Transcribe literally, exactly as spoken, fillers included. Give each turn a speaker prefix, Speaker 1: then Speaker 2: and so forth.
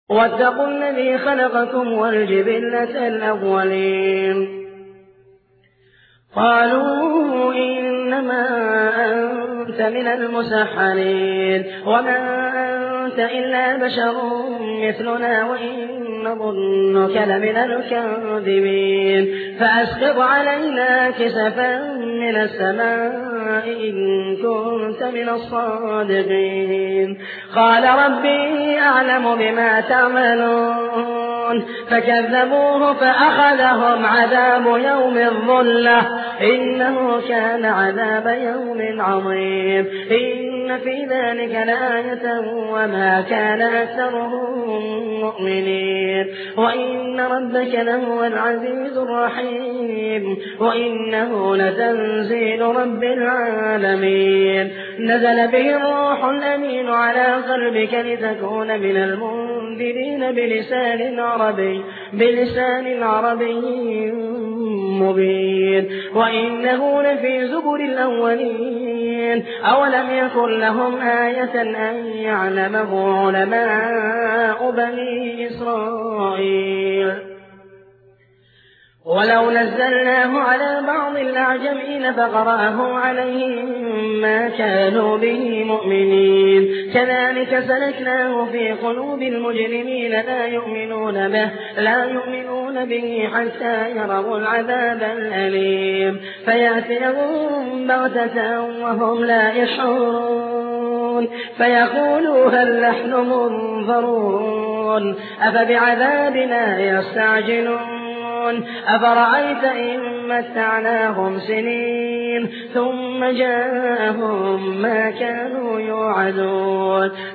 Speaker 1: واتقوا الذي خلقكم والجبلة الأولين قالوا إنما أنت من المسحرين وما أنت إلا بشر مثلنا وإن نظنك لمن الكاذبين فأسقط علينا كسفا من السماء إن كنت من الصادقين قال ربي أعلم بما تعملون فكذبوه فأخذهم عذاب يوم الظلة إنه كان عذاب يوم عظيم إن في ذلك لآية وما كان أكثرهم مؤمنين وإن ربك لهو العزيز الرحيم وإنه لتنزيل رب العالمين نزل به الروح الأمين على قلبك لتكون من المنذرين بلسان عربي بلسان عربي مبين وإنه لفي زبر الأولين أولم يكن لهم آية أن يعلمه علماء بني إسرائيل ولو نزلناه على بعض الأعجمين فقرأه عليهم ما كانوا به مؤمنين كذلك سلكناه في قلوب المجرمين لا يؤمنون به لا يؤمنون به حتى يروا العذاب الأليم فيأتيهم بغتة وهم لا يشعرون فيقولوا هل نحن منظرون أفبعذابنا يستعجلون أفرأيت إن متعناهم سنين ثم جاءهم ما كانوا يوعدون